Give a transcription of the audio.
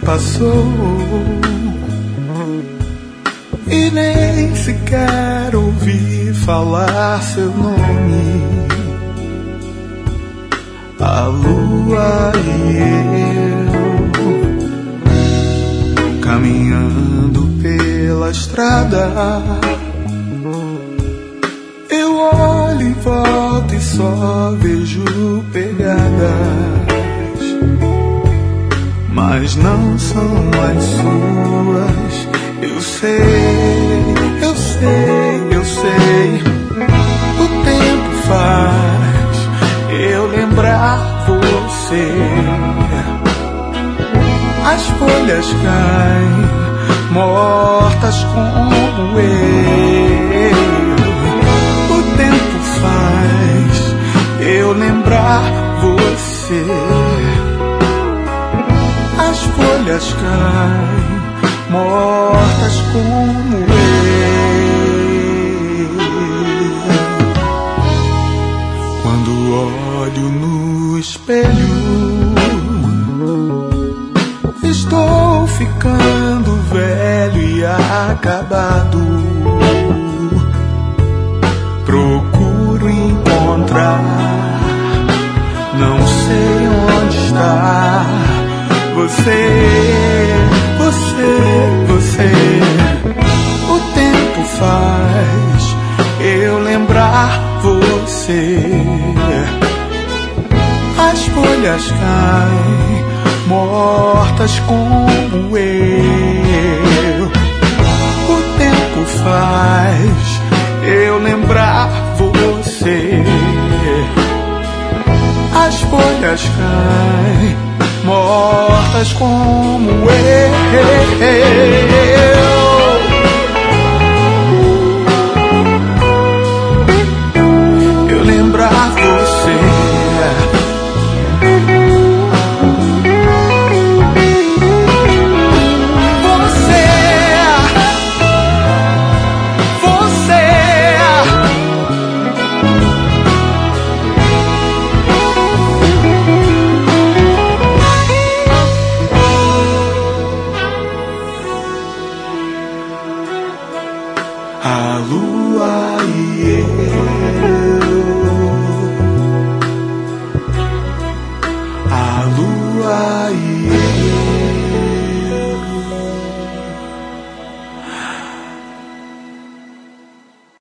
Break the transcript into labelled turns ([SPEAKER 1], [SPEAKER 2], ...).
[SPEAKER 1] passou e nem sequer ouvi falar seu nome. A lua e eu caminhando pela estrada, eu olho em volta e só vejo pegadas, mas não são as suas. Eu sei, eu sei, eu sei. O tempo faz eu lembrar você. As folhas caem mortas como eu. O tempo faz eu lembrar você. As folhas caem mortas como eu. Quando olho no espelho, estou ficando velho e acabado. Procuro encontrar, não sei onde está você, você, você. O tempo faz eu lembrar você. As folhas caem mortas como eu. O tempo faz eu lembrar você. As folhas caem mortas como eu. Eu lembrar você. A lua e eu